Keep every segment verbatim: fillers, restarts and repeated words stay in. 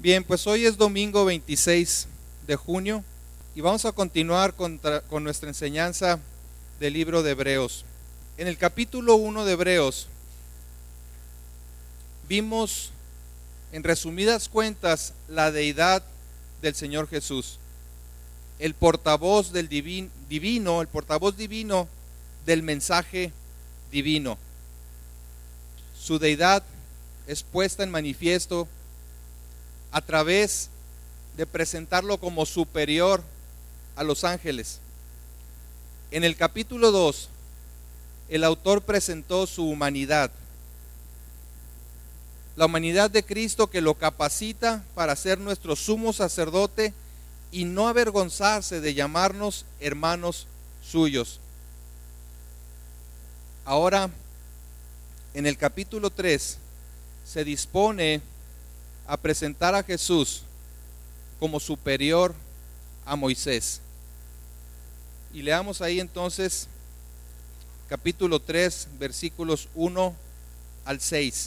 Bien, pues hoy es domingo veintiséis de junio y vamos a continuar con, con nuestra enseñanza del libro de Hebreos. En el capítulo uno de Hebreos vimos, en resumidas cuentas, la deidad del Señor Jesús, el portavoz del divin, divino, el portavoz divino del mensaje divino. Su deidad es puesta en manifiesto a través de presentarlo como superior a los ángeles. En el capítulo dos, el autor presentó su humanidad, la humanidad de Cristo, que lo capacita para ser nuestro sumo sacerdote y no avergonzarse de llamarnos hermanos suyos. Ahora, en el capítulo tres, se dispone a presentar a Jesús como superior a Moisés. Y leamos ahí entonces capítulo tres, versículos uno al seis.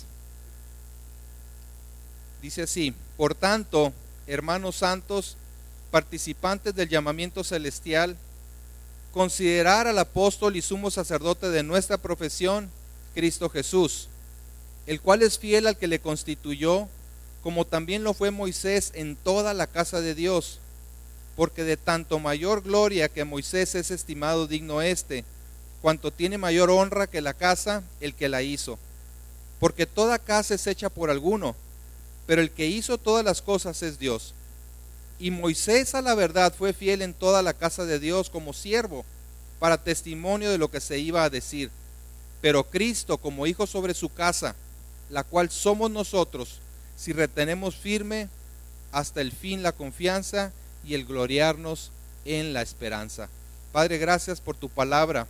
Dice así: por tanto, hermanos santos, participantes del llamamiento celestial, considerar al apóstol y sumo sacerdote de nuestra profesión, Cristo Jesús, el cual es fiel al que le constituyó, como también lo fue Moisés en toda la casa de Dios, porque de tanto mayor gloria que Moisés es estimado digno éste, cuanto tiene mayor honra que la casa el que la hizo. Porque toda casa es hecha por alguno, pero el que hizo todas las cosas es Dios. Y Moisés, a la verdad, fue fiel en toda la casa de Dios como siervo, para testimonio de lo que se iba a decir. Pero Cristo como hijo sobre su casa, la cual somos nosotros, si retenemos firme hasta el fin la confianza y el gloriarnos en la esperanza. Padre, gracias por tu palabra.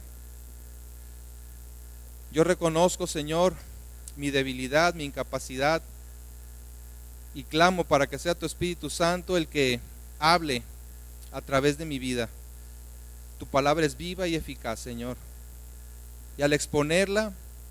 Yo reconozco, Señor, mi debilidad, mi incapacidad, y clamo para que sea tu Espíritu Santo el que hable a través de mi vida. Tu palabra es viva y eficaz, Señor. Y al exponerla,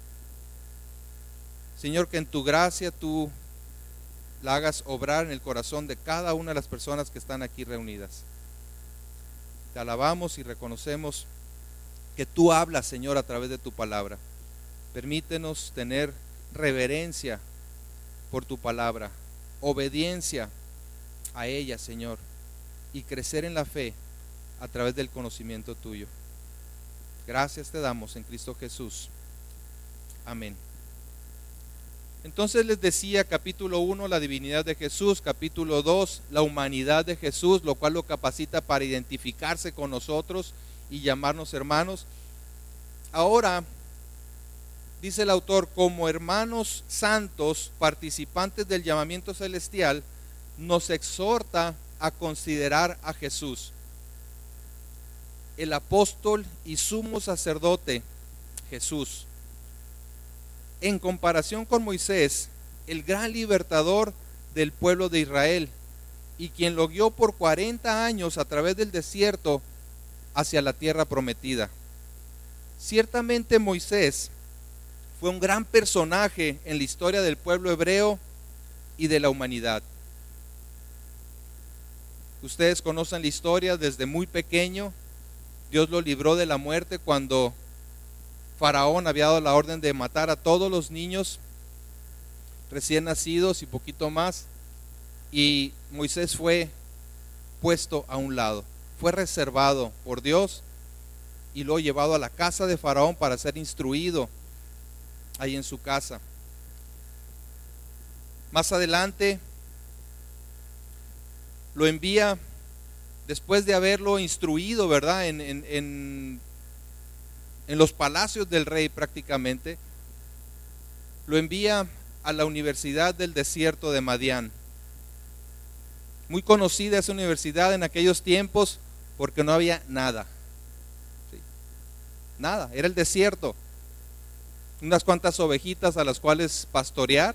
Señor, que en tu gracia tú la hagas obrar en el corazón de cada una de las personas que están aquí reunidas. Te alabamos y reconocemos que tú hablas, Señor, a través de tu palabra. Permítenos tener reverencia por tu palabra, obediencia a ella, Señor, y crecer en la fe a través del conocimiento tuyo. Gracias te damos en Cristo Jesús. Amén. Entonces les decía, capítulo uno, la divinidad de Jesús; capítulo dos, la humanidad de Jesús, lo cual lo capacita para identificarse con nosotros y llamarnos hermanos. Ahora, dice el autor, como hermanos santos, participantes del llamamiento celestial, nos exhorta a considerar a Jesús, el apóstol y sumo sacerdote Jesús, en comparación con Moisés, el gran libertador del pueblo de Israel, y quien lo guió por cuarenta años a través del desierto hacia la tierra prometida. Ciertamente Moisés fue un gran personaje en la historia del pueblo hebreo y de la humanidad. Ustedes conocen la historia. Desde muy pequeño Dios lo libró de la muerte cuando Faraón había dado la orden de matar a todos los niños recién nacidos y poquito más, y Moisés fue puesto a un lado, fue reservado por Dios y luego llevado a la casa de Faraón para ser instruido ahí en su casa. Más adelante lo envía, después de haberlo instruido, ¿verdad?, en, en, en, en los palacios del rey prácticamente, lo envía a la Universidad del Desierto de Madián. Muy conocida esa universidad en aquellos tiempos porque no había nada. Sí, nada, era el desierto. Unas cuantas ovejitas a las cuales pastorear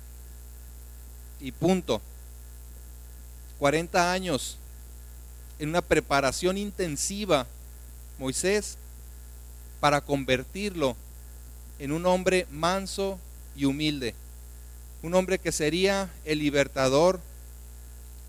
y punto. cuarenta años en una preparación intensiva, Moisés, para convertirlo en un hombre manso y humilde, un hombre que sería el libertador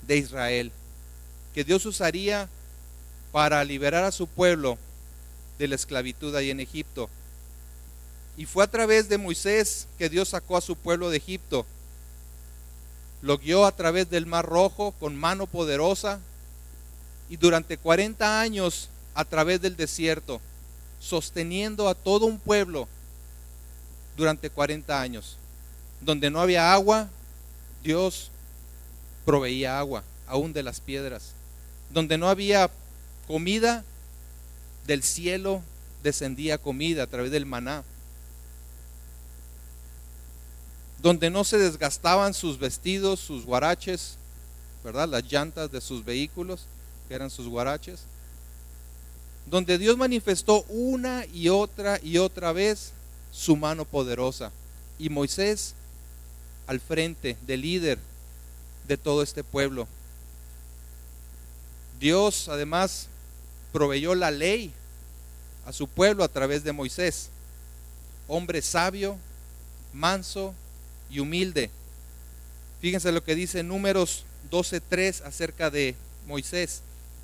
de Israel, que Dios usaría para liberar a su pueblo de la esclavitud ahí en Egipto. Y fue a través de Moisés que Dios sacó a su pueblo de Egipto. Lo guió a través del Mar Rojo con mano poderosa y durante cuarenta años a través del desierto, sosteniendo a todo un pueblo durante cuarenta años. Donde no había agua, Dios proveía agua, aún de las piedras. Donde no había comida, del cielo descendía comida a través del maná. Donde no se desgastaban sus vestidos, sus guaraches, ¿verdad? Las llantas de sus vehículos, que eran sus guaraches. Donde Dios manifestó una y otra y otra vez su mano poderosa. Y Moisés al frente, de líder de todo este pueblo. Dios además proveyó la ley a su pueblo a través de Moisés. Hombre sabio, manso y humilde. Fíjense lo que dice Números doce tres acerca de Moisés.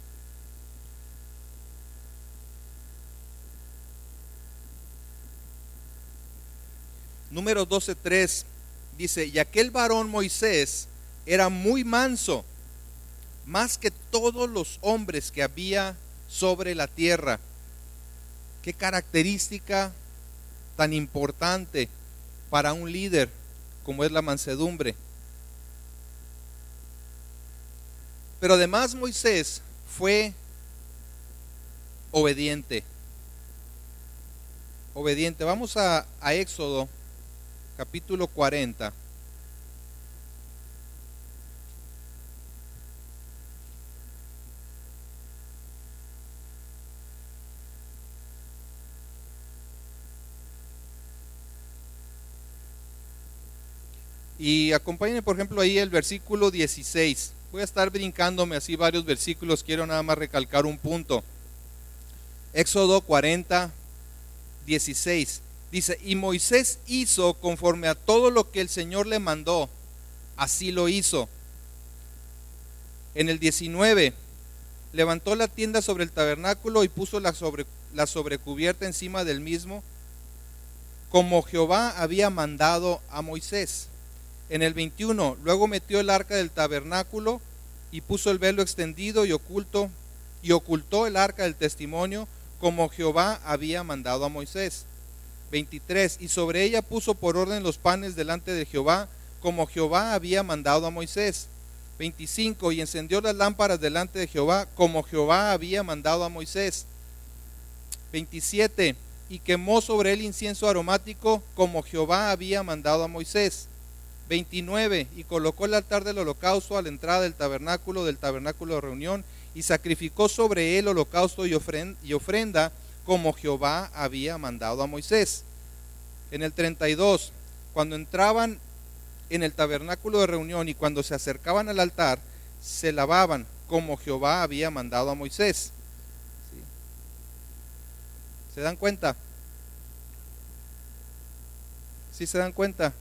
Números doce tres dice: y aquel varón Moisés era muy manso, más que todos los hombres que había sobre la tierra. Qué característica tan importante para un líder como es la mansedumbre. Pero además Moisés fue obediente. Obediente. Vamos a, a Éxodo capítulo cuarenta. Y acompáñenme por ejemplo ahí el versículo dieciséis. Voy a estar brincándome así varios versículos, quiero nada más recalcar un punto. Éxodo cuarenta, dieciséis. Dice: y Moisés hizo conforme a todo lo que el Señor le mandó, así lo hizo. En el diecinueve, levantó la tienda sobre el tabernáculo y puso la, sobre, la sobrecubierta encima del mismo, como Jehová había mandado a Moisés. En el veintiuno, luego metió el arca del tabernáculo y puso el velo extendido y oculto, y ocultó el arca del testimonio, como Jehová había mandado a Moisés. veintitrés, y sobre ella puso por orden los panes delante de Jehová, como Jehová había mandado a Moisés. veinticinco, y encendió las lámparas delante de Jehová, como Jehová había mandado a Moisés. veintisiete, y quemó sobre él incienso aromático, como Jehová había mandado a Moisés. veintinueve, y colocó el altar del holocausto a la entrada del tabernáculo, del tabernáculo de reunión, y sacrificó sobre él holocausto y ofrenda, como Jehová había mandado a Moisés. En el treinta y dos, cuando entraban en el tabernáculo de reunión y cuando se acercaban al altar, se lavaban, como Jehová había mandado a Moisés. ¿Sí? ¿Se dan cuenta? ¿Sí se dan cuenta?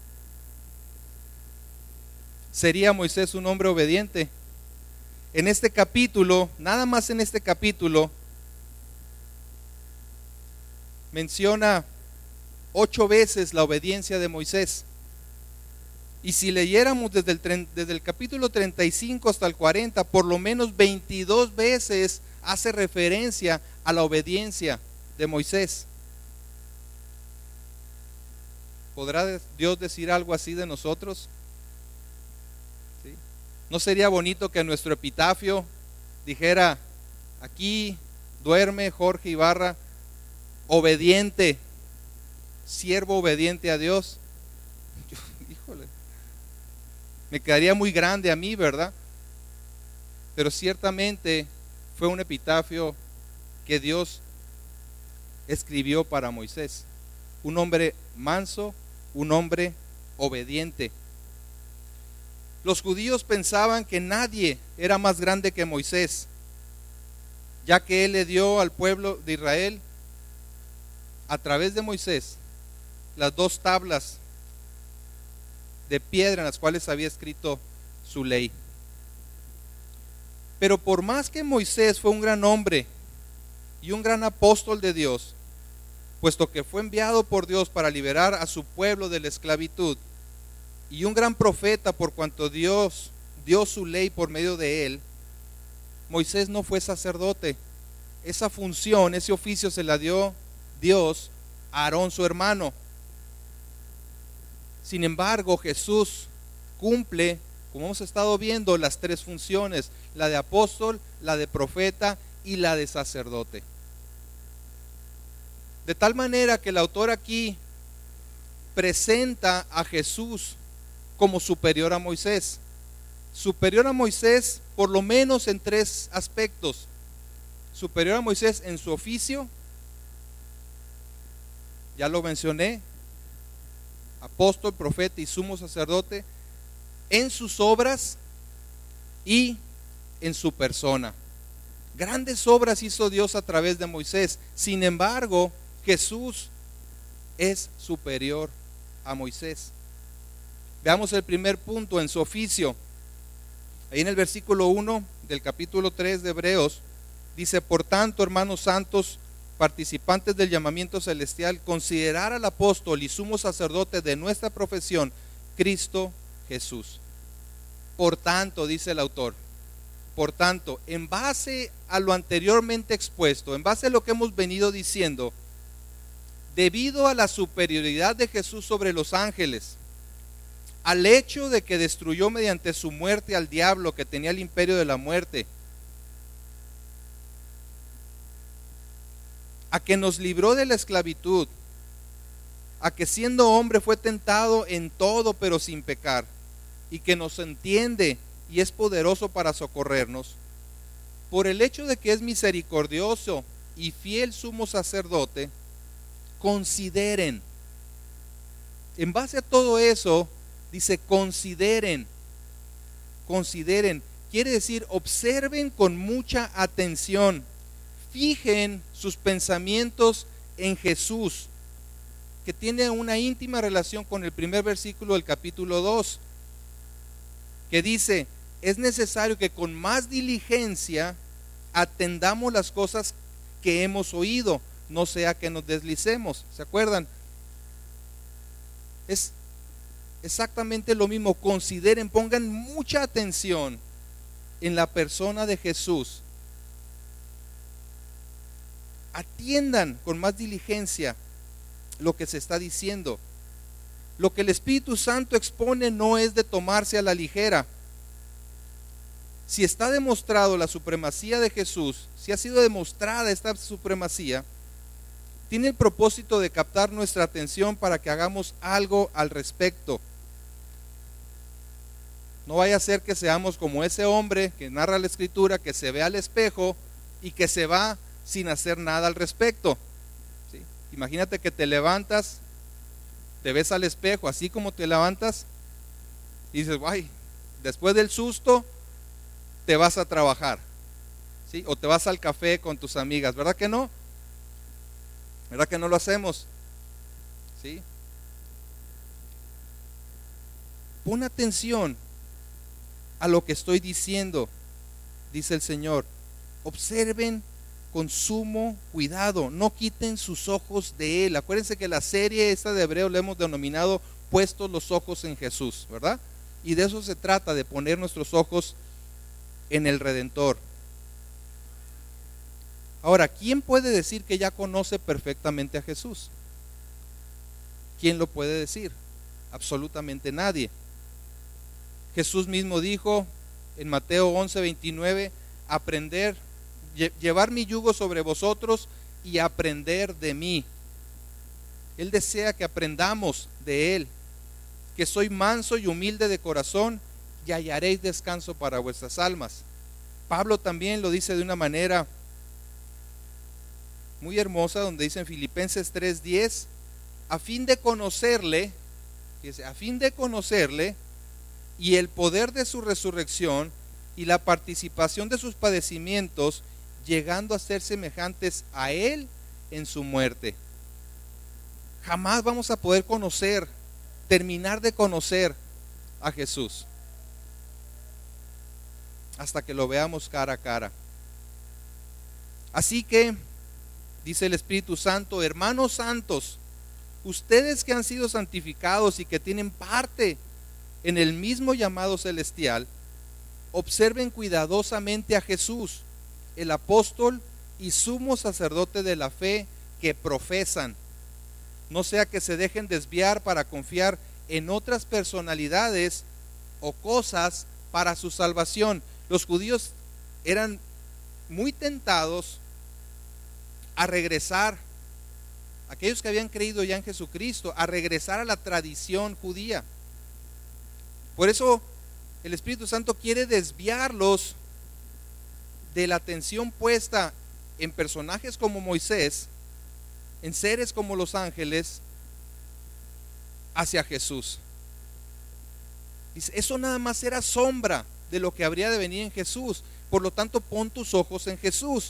¿Sería Moisés un hombre obediente? En este capítulo, nada más en este capítulo, menciona ocho veces la obediencia de Moisés. Y si leyéramos desde el, desde el capítulo treinta y cinco hasta el cuarenta, por lo menos veintidós veces hace referencia a la obediencia de Moisés. ¿Podrá Dios decir algo así de nosotros? ¿Sí? ¿No sería bonito que nuestro epitafio dijera: aquí duerme Jorge Ibarra, obediente, siervo obediente a Dios? Yo, híjole, me quedaría muy grande a mí, ¿verdad? Pero ciertamente fue un epitafio que Dios escribió para Moisés. Un hombre manso, un hombre obediente. Los judíos pensaban que nadie era más grande que Moisés, ya que él le dio al pueblo de Israel, a través de Moisés, las dos tablas de piedra en las cuales había escrito su ley. Pero por más que Moisés fue un gran hombre y un gran apóstol de Dios, puesto que fue enviado por Dios para liberar a su pueblo de la esclavitud, y un gran profeta por cuanto Dios dio su ley por medio de él, Moisés no fue sacerdote. Esa función, ese oficio se la dio Dios a Aarón, su hermano. Sin embargo, Jesús cumple, como hemos estado viendo, las tres funciones: la de apóstol, la de profeta y la de sacerdote. De tal manera que el autor aquí presenta a Jesús como superior a Moisés. Superior a Moisés por lo menos en tres aspectos. Superior a Moisés en su oficio, ya lo mencioné, apóstol, profeta y sumo sacerdote, en sus obras y en su persona. Grandes obras hizo Dios a través de Moisés. Sin embargo, Jesús es superior a Moisés. Veamos el primer punto: en su oficio. Ahí en el versículo uno del capítulo tres de Hebreos dice: por tanto, hermanos santos, participantes del llamamiento celestial, considerar al apóstol y sumo sacerdote de nuestra profesión, Cristo Jesús. Por tanto, dice el autor, por tanto, en base a lo anteriormente expuesto, en base a lo que hemos venido diciendo, debido a la superioridad de Jesús sobre los ángeles, al hecho de que destruyó mediante su muerte al diablo que tenía el imperio de la muerte, a que nos libró de la esclavitud, a que siendo hombre fue tentado en todo pero sin pecar, y que nos entiende y es poderoso para socorrernos, por el hecho de que es misericordioso y fiel sumo sacerdote, consideren. En base a todo eso, dice consideren, consideren, quiere decir observen con mucha atención, fijen sus pensamientos en Jesús, que tiene una íntima relación con el primer versículo del capítulo dos, que dice: es necesario que con más diligencia atendamos las cosas que hemos oído, no sea que nos deslicemos. ¿Se acuerdan? Es exactamente lo mismo. Consideren, pongan mucha atención en la persona de Jesús. Atiendan con más diligencia lo que se está diciendo. Lo que el Espíritu Santo expone no es de tomarse a la ligera. Si está demostrado la supremacía de Jesús, si ha sido demostrada esta supremacía, tiene el propósito de captar nuestra atención para que hagamos algo al respecto. No vaya a ser que seamos como ese hombre que narra la Escritura, que se ve al espejo y que se va sin hacer nada al respecto. ¿Sí? Imagínate que te levantas, te ves al espejo, así como te levantas, y dices: ay, después del susto te vas a trabajar, ¿sí? O te vas al café con tus amigas, ¿verdad que no? ¿Verdad que no lo hacemos? ¿Sí? Pon atención a lo que estoy diciendo, dice el Señor. Observen con sumo cuidado, no quiten sus ojos de Él. Acuérdense que la serie esta de Hebreo le hemos denominado puestos los ojos en Jesús, ¿verdad? Y de eso se trata, de poner nuestros ojos en el Redentor. Ahora, ¿quién puede decir que ya conoce perfectamente a Jesús? ¿Quién lo puede decir? Absolutamente nadie. Jesús mismo dijo en Mateo once veintinueve: aprender, llevar mi yugo sobre vosotros y aprender de mí. Él desea que aprendamos de Él, que soy manso y humilde de corazón, y hallaréis descanso para vuestras almas. Pablo también lo dice de una manera muy hermosa, donde dice en Filipenses tres diez: a fin de conocerle, dice, a fin de conocerle y el poder de su resurrección y la participación de sus padecimientos, llegando a ser semejantes a Él en su muerte. Jamás vamos a poder conocer, terminar de conocer a Jesús. hasta que lo veamos cara a cara. Así que, dice el Espíritu Santo, hermanos santos, ustedes que han sido santificados y que tienen parte en el mismo llamado celestial, observen cuidadosamente a Jesús, el apóstol y sumo sacerdote de la fe que profesan. No sea que se dejen desviar para confiar en otras personalidades o cosas para su salvación. Los judíos eran muy tentados a regresar, aquellos que habían creído ya en Jesucristo, a regresar a la tradición judía. Por eso el Espíritu Santo quiere desviarlos de la atención puesta en personajes como Moisés, en seres como los ángeles, hacia Jesús. Dice, eso nada más era sombra de lo que habría de venir en Jesús. Por lo tanto, pon tus ojos en Jesús.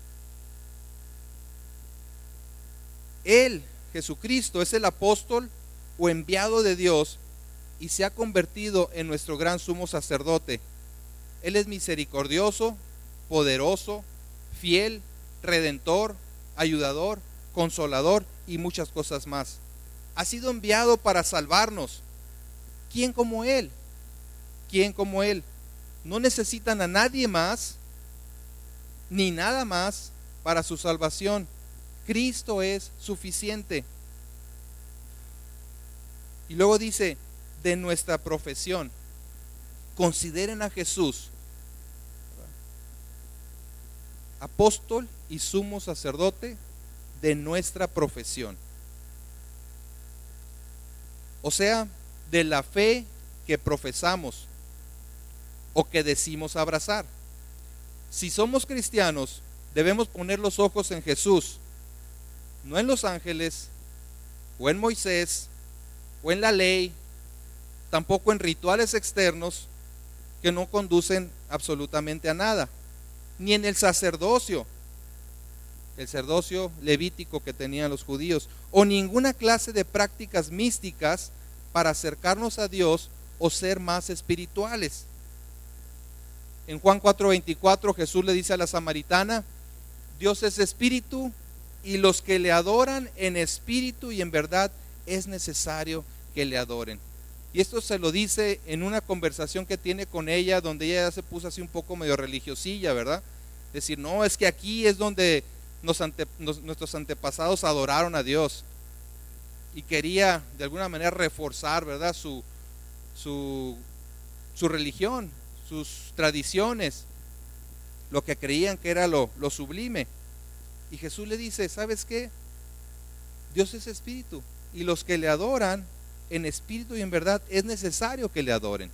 Él, Jesucristo, es el apóstol o enviado de Dios y se ha convertido en nuestro gran sumo sacerdote. Él es misericordioso, poderoso, fiel, redentor, ayudador, consolador y muchas cosas más. Ha sido enviado para salvarnos. ¿Quién como Él? ¿Quién como Él? No necesitan a nadie más ni nada más para su salvación. Cristo es suficiente. Y luego dice, de nuestra profesión. Consideren a Jesús apóstol y sumo sacerdote de nuestra profesión. O sea, de la fe que profesamos o que decimos abrazar. Si somos cristianos, debemos poner los ojos en Jesús, no en los ángeles, o en Moisés, o en la ley, tampoco en rituales externos que no conducen absolutamente a nada, ni en el sacerdocio, el sacerdocio levítico que tenían los judíos, o ninguna clase de prácticas místicas para acercarnos a Dios o ser más espirituales. En Juan cuatro veinticuatro Jesús le dice a la samaritana, Dios es espíritu y los que le adoran en espíritu y en verdad es necesario que le adoren. Y esto se lo dice en una conversación que tiene con ella, donde ella ya se puso así un poco medio religiosilla, ¿verdad? Decir, no, es que aquí es donde nos ante, nos, nuestros antepasados adoraron a Dios. Y quería de alguna manera reforzar, ¿verdad? Su, su, su religión, sus tradiciones, lo que creían que era lo, lo sublime. Y Jesús le dice, ¿sabes qué? Dios es espíritu y los que le adoran en espíritu y en verdad es necesario que le adoren.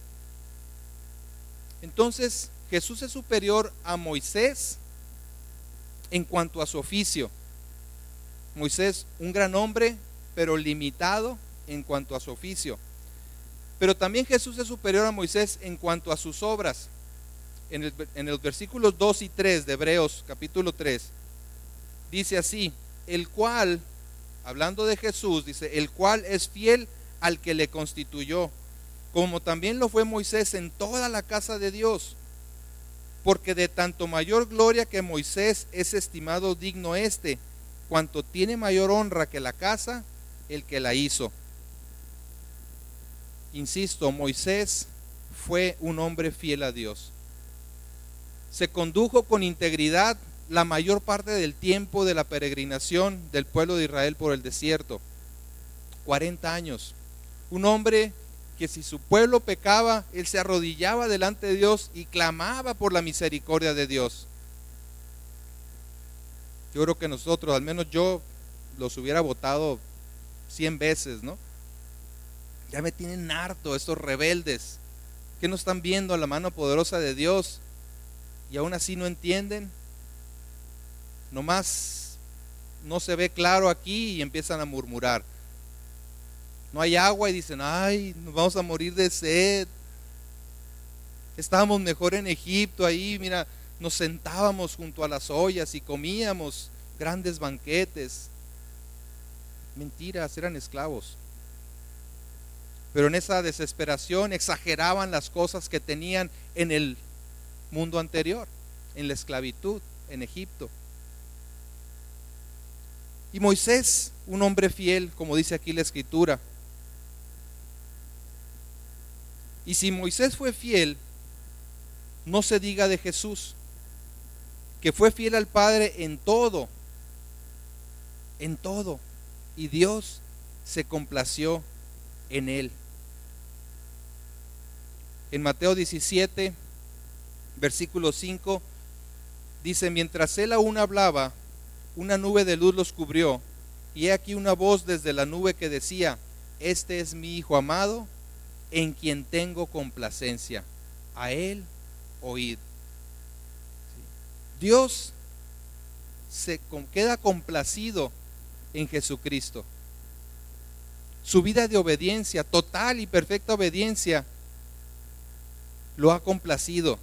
Entonces Jesús es superior a Moisés en cuanto a su oficio. Moisés, un gran hombre, pero limitado en cuanto a su oficio. Pero también Jesús es superior a Moisés en cuanto a sus obras. En, el, en los versículos dos y tres de Hebreos capítulo tres dice así, el cual, hablando de Jesús, dice, el cual es fiel al que le constituyó, como también lo fue Moisés en toda la casa de Dios, porque de tanto mayor gloria que Moisés es estimado digno este, cuanto tiene mayor honra que la casa, el que la hizo. Insisto, Moisés fue un hombre fiel a Dios. Se condujo con integridad la mayor parte del tiempo de la peregrinación del pueblo de Israel por el desierto, cuarenta años. Un hombre que si su pueblo pecaba, él se arrodillaba delante de Dios y clamaba por la misericordia de Dios. Yo creo que nosotros, al menos yo, los hubiera votado cien veces, ¿no? Ya me tienen harto estos rebeldes que no están viendo la mano poderosa de Dios y aún así no entienden. Nomás no se ve claro aquí y empiezan a murmurar. No hay agua y dicen, ay, nos vamos a morir de sed. Estábamos mejor en Egipto, ahí, mira, nos sentábamos junto a las ollas y comíamos grandes banquetes. Mentiras, eran esclavos. Pero en esa desesperación exageraban las cosas que tenían en el mundo anterior, en la esclavitud en Egipto. Y Moisés, un hombre fiel, como dice aquí la escritura. Y si Moisés fue fiel, no se diga de Jesús, que fue fiel al Padre en todo, en todo, y Dios se complació en él. En Mateo diecisiete, versículo cinco, dice: mientras él aún hablaba, una nube de luz los cubrió, y he aquí una voz desde la nube que decía: este es mi Hijo amado, en quien tengo complacencia, a él oíd. Dios se queda complacido en Jesucristo. Su vida de obediencia, total y perfecta obediencia, lo ha complacido.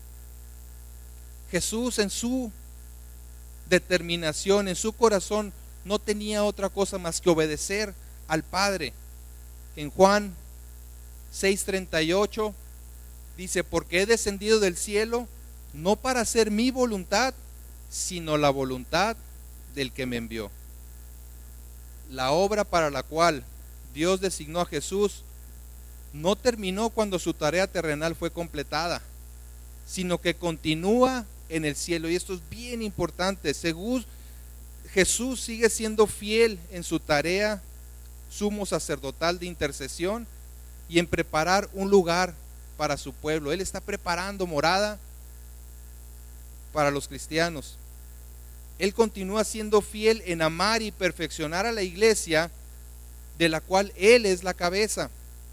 Jesús, en su determinación, en su corazón, no tenía otra cosa más que obedecer al Padre. En Juan seis treinta y ocho dice: porque he descendido del cielo no para hacer mi voluntad, sino la voluntad del que me envió. La obra para la cual Dios designó a Jesús no terminó cuando su tarea terrenal fue completada, sino que continúa en el cielo. Y esto es bien importante. Según Jesús sigue siendo fiel en su tarea sumo sacerdotal de intercesión y en preparar un lugar para su pueblo. Él está preparando morada para los cristianos. Él continúa siendo fiel en amar y perfeccionar a la iglesia, de la cual Él es la cabeza.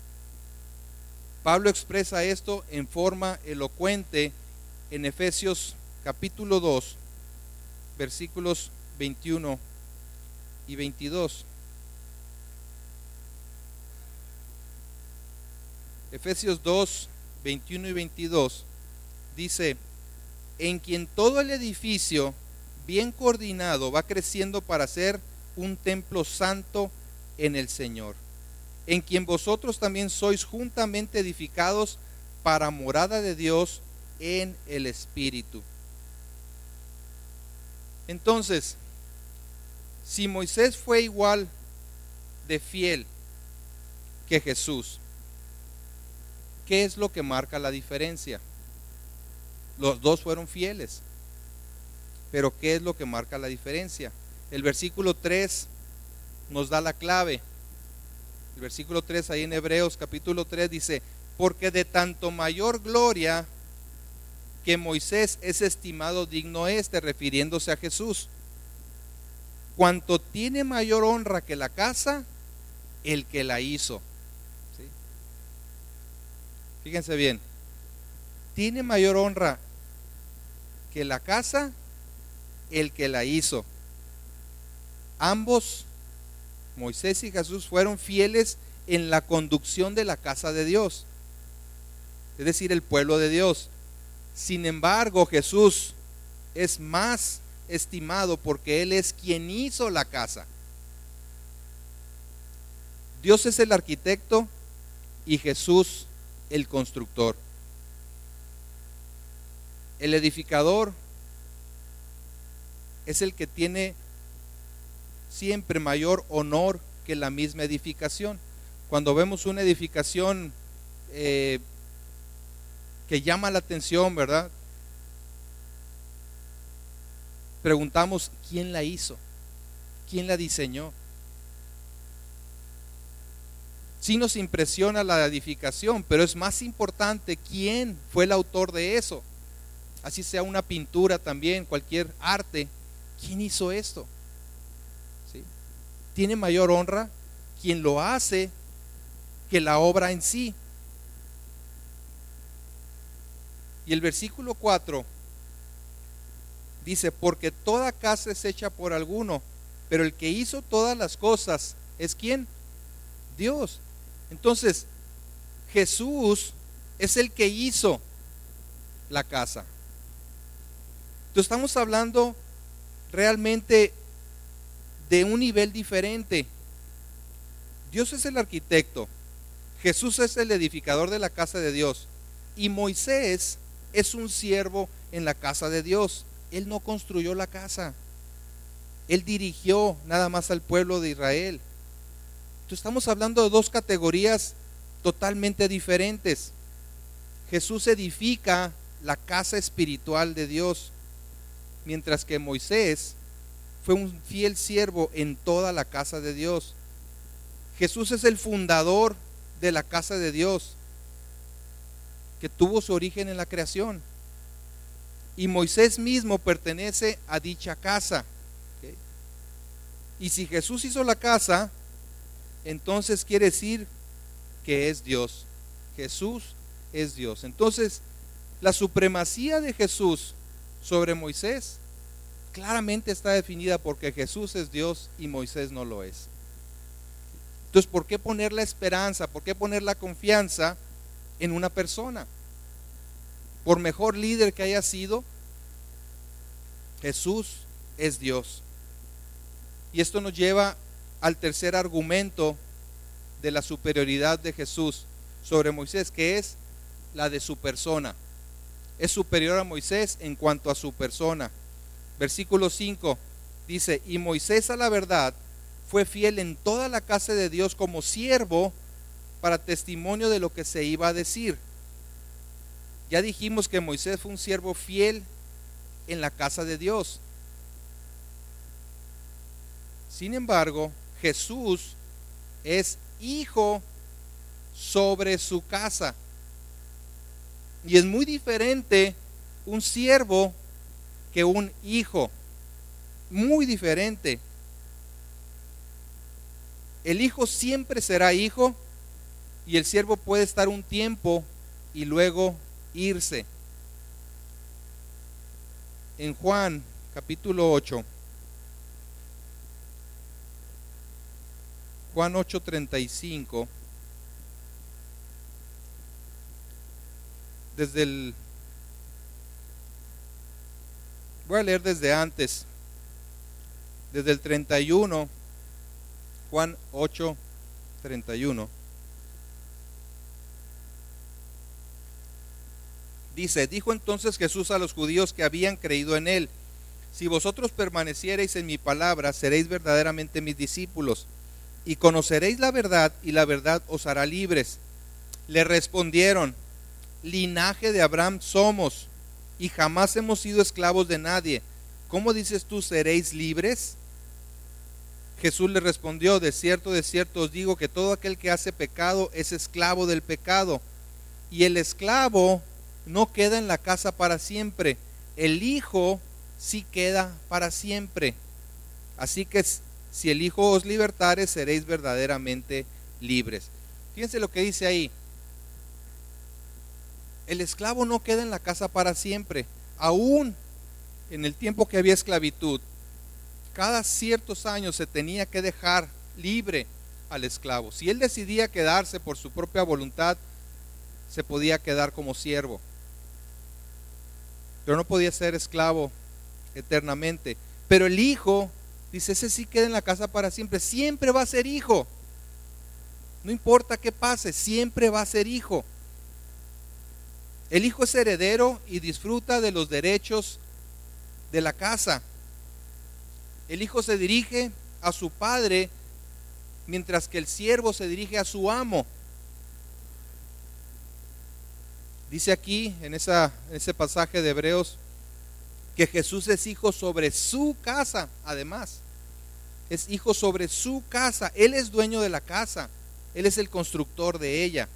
Pablo expresa esto en forma elocuente en Efesios capítulo dos, versículos veintiuno y veintidós. Efesios dos, veintiuno y veintidós dice: en quien todo el edificio bien coordinado va creciendo para ser un templo santo en el Señor, en quien vosotros también sois juntamente edificados para morada de Dios en el Espíritu. Entonces, si Moisés fue igual de fiel que Jesús, ¿qué es lo que marca la diferencia? Los dos fueron fieles, pero ¿qué es lo que marca la diferencia? El versículo tres nos da la clave. El versículo tres ahí en Hebreos capítulo tres dice: porque de tanto mayor gloria que Moisés es estimado digno este, refiriéndose a Jesús, cuanto tiene mayor honra que la casa, el que la hizo. ¿Sí? Fíjense bien, tiene mayor honra que la casa, el que la hizo. Ambos, Moisés y Jesús, fueron fieles en la conducción de la casa de Dios, es decir, el pueblo de Dios. Sin embargo, Jesús es más estimado porque Él es quien hizo la casa. Dios es el arquitecto y Jesús el constructor. El edificador es el que tiene siempre mayor honor que la misma edificación. Cuando vemos una edificación eh, que llama la atención, ¿verdad? Preguntamos: ¿quién la hizo? ¿Quién la diseñó? Sí nos impresiona la edificación, pero es más importante quién fue el autor de eso. Así sea una pintura también, cualquier arte, ¿quién hizo esto? ¿Sí? Tiene mayor honra quien lo hace que la obra en sí. Y el versículo cuatro dice: porque toda casa es hecha por alguno, pero el que hizo todas las cosas es ¿quién? Dios. Entonces, Jesús es el que hizo la casa. Entonces estamos hablando realmente de un nivel diferente. Dios es el arquitecto, Jesús es el edificador de la casa de Dios, y Moisés es un siervo en la casa de Dios. Él no construyó la casa. Él dirigió nada más al pueblo de Israel. Entonces estamos hablando de dos categorías totalmente diferentes. Jesús edifica la casa espiritual de Dios, mientras que Moisés fue un fiel siervo en toda la casa de Dios. Jesús es el fundador de la casa de Dios, que tuvo su origen en la creación. Y Moisés mismo pertenece a dicha casa. ¿Okay? Y si Jesús hizo la casa, entonces quiere decir que es Dios. Jesús es Dios. Entonces, la supremacía de Jesús sobre Moisés claramente está definida porque Jesús es Dios y Moisés no lo es. Entonces, ¿por qué poner la esperanza? ¿Por qué poner la confianza en una persona? Por mejor líder que haya sido, Jesús es Dios. Y esto nos lleva al tercer argumento de la superioridad de Jesús sobre Moisés, que es la de su persona. Es superior a Moisés en cuanto a su persona. Versículo cinco dice: y Moisés, a la verdad, fue fiel en toda la casa de Dios como siervo para testimonio de lo que se iba a decir. Ya dijimos que Moisés fue un siervo fiel en la casa de Dios. Sin embargo, Jesús es hijo sobre su casa. Y es muy diferente un siervo que un hijo. Muy diferente. El hijo siempre será hijo y el siervo puede estar un tiempo y luego irse. En Juan capítulo ocho, Juan ocho treinta y cinco, desde el voy a leer desde antes, desde el treinta y uno, Juan ocho treinta y uno. Dice: dijo entonces Jesús a los judíos que habían creído en él: si vosotros permaneciereis en mi palabra, seréis verdaderamente mis discípulos, y conoceréis la verdad, y la verdad os hará libres. Le respondieron: linaje de Abraham somos, y jamás hemos sido esclavos de nadie. ¿Cómo dices tú, seréis libres? Jesús le respondió: de cierto, de cierto os digo que todo aquel que hace pecado es esclavo del pecado. Y el esclavo no queda en la casa para siempre, el hijo sí queda para siempre. Así que si el hijo os libertare, seréis verdaderamente libres. Fíjense lo que dice ahí. El esclavo no queda en la casa para siempre. Aún en el tiempo que había esclavitud, cada ciertos años se tenía que dejar libre al esclavo. Si él decidía quedarse por su propia voluntad, se podía quedar como siervo, pero no podía ser esclavo eternamente. Pero el hijo, dice, ese sí queda en la casa para siempre. Siempre va a ser hijo. No importa qué pase, siempre va a ser hijo. El hijo es heredero y disfruta de los derechos de la casa. El hijo se dirige a su padre, mientras que el siervo se dirige a su amo. Dice aquí en, esa, en ese pasaje de Hebreos que Jesús es hijo sobre su casa. Además, es hijo sobre su casa. Él es dueño de la casa. Él es el constructor de ella.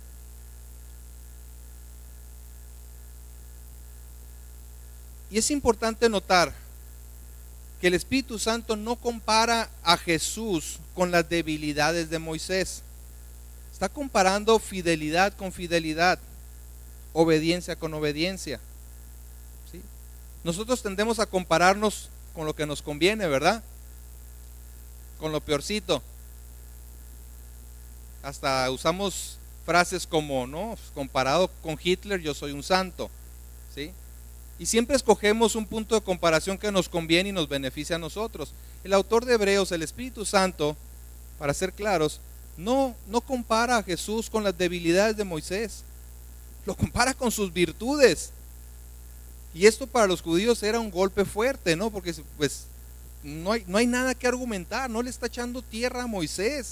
Y es importante notar que el Espíritu Santo no compara a Jesús con las debilidades de Moisés. Está comparando fidelidad con fidelidad, obediencia con obediencia. ¿Sí? Nosotros tendemos a compararnos con lo que nos conviene, ¿verdad? Con lo peorcito. Hasta usamos frases como, ¿no? Comparado con Hitler, yo soy un santo. ¿Sí? Y siempre escogemos un punto de comparación que nos conviene y nos beneficia a nosotros. El autor de Hebreos, el Espíritu Santo, para ser claros, no, no compara a Jesús con las debilidades de Moisés. Lo compara con sus virtudes. Y esto para los judíos era un golpe fuerte, ¿no? Porque pues no hay, no hay nada que argumentar, no le está echando tierra a Moisés.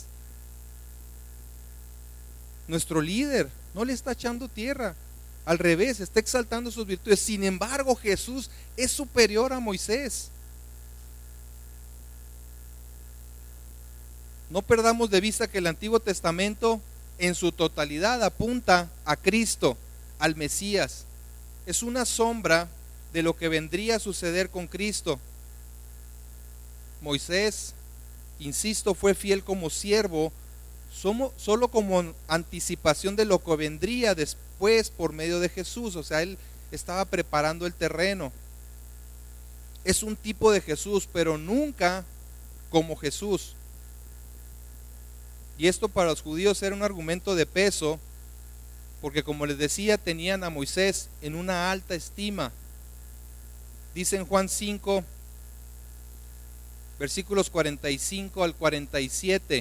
Nuestro líder no le está echando tierra, al revés, está exaltando sus virtudes. Sin embargo, Jesús es superior a Moisés. No perdamos de vista que el Antiguo Testamento en su totalidad apunta a Cristo, al Mesías. Es una sombra de lo que vendría a suceder con Cristo. Moisés, insisto, fue fiel como siervo, solo como anticipación de lo que vendría después por medio de Jesús. O sea, él estaba preparando el terreno. Es un tipo de Jesús, pero nunca como Jesús. Y esto para los judíos era un argumento de peso, porque como les decía, tenían a Moisés en una alta estima. Dice en Juan cinco, versículos cuarenta y cinco al cuarenta y siete.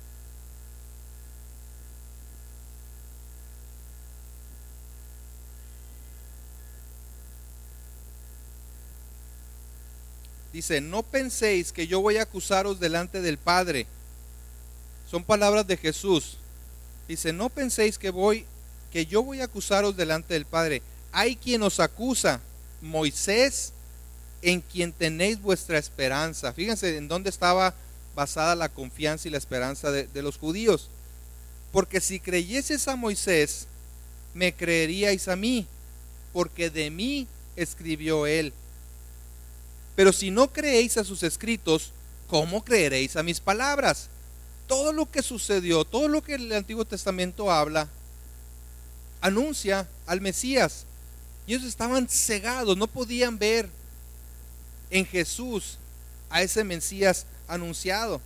Dice: no penséis que yo voy a acusaros delante del Padre. Son palabras de Jesús. Dice: no penséis que voy, que yo voy a acusaros delante del Padre. Hay quien os acusa, Moisés, en quien tenéis vuestra esperanza. Fíjense en dónde estaba basada la confianza y la esperanza de, de los judíos. Porque si creyeseis a Moisés, me creeríais a mí, porque de mí escribió él. Pero si no creéis a sus escritos, ¿cómo creeréis a mis palabras? Todo lo que sucedió, todo lo que el Antiguo Testamento habla, anuncia al Mesías. Y ellos estaban cegados, no podían ver en Jesús a ese Mesías anunciado.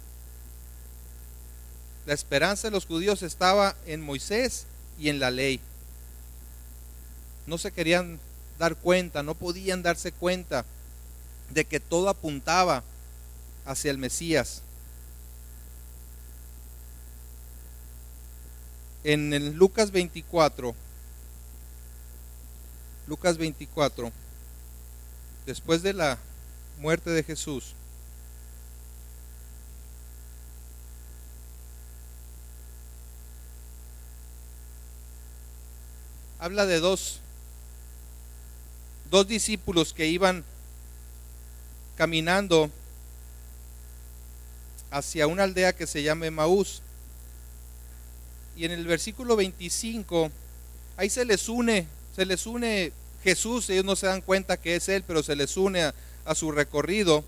La esperanza de los judíos estaba en Moisés y en la ley. No se querían dar cuenta, no podían darse cuenta de que todo apuntaba hacia el Mesías. En el Lucas veinticuatro, Lucas veinticuatro, después de la muerte de Jesús, habla de dos, dos discípulos que iban caminando hacia una aldea que se llama Emaús. Y en el versículo veinticinco, ahí se les une, se les une Jesús. Ellos no se dan cuenta que es Él, pero se les une a, a su recorrido.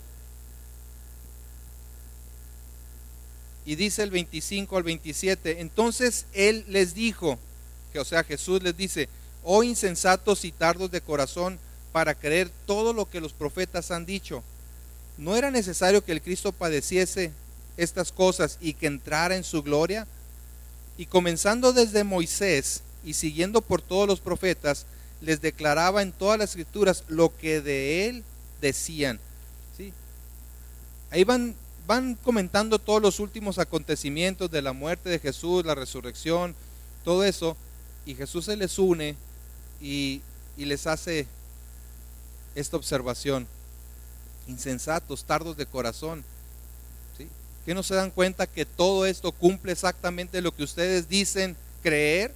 Y dice el veinticinco al veintisiete: entonces Él les dijo, que o sea Jesús les dice: oh insensatos y tardos de corazón, para creer todo lo que los profetas han dicho. ¿No era necesario que el Cristo padeciese estas cosas y que entrara en su gloria? Y comenzando desde Moisés y siguiendo por todos los profetas, les declaraba en todas las escrituras lo que de él decían. ¿Sí? Ahí van, van comentando todos los últimos acontecimientos de la muerte de Jesús, la resurrección, todo eso, y Jesús se les une y, y les hace esta observación: insensatos, tardos de corazón. ¿Sí? ¿Que no se dan cuenta que todo esto cumple exactamente lo que ustedes dicen creer?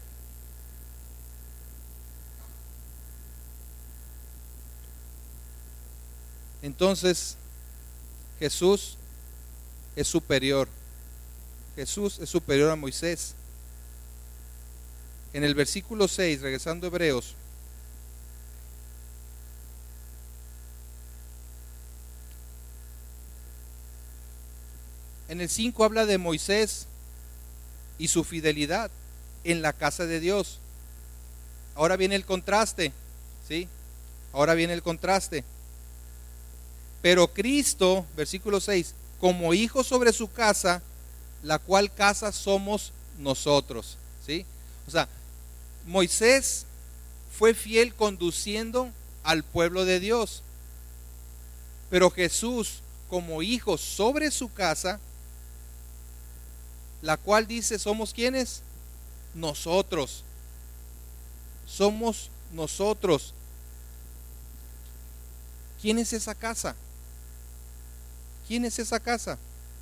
Entonces, Jesús es superior. Jesús es superior a Moisés. En el versículo seis, regresando a Hebreos, en el cinco habla de Moisés y su fidelidad en la casa de Dios. Ahora viene el contraste, ¿sí? Ahora viene el contraste. Pero Cristo, versículo seis, como hijo sobre su casa, la cual casa somos nosotros, ¿sí? O sea, Moisés fue fiel conduciendo al pueblo de Dios, pero Jesús como hijo sobre su casa, la cual dice, ¿somos quiénes? Nosotros. Somos nosotros. ¿Quién es esa casa? ¿Quién es esa casa?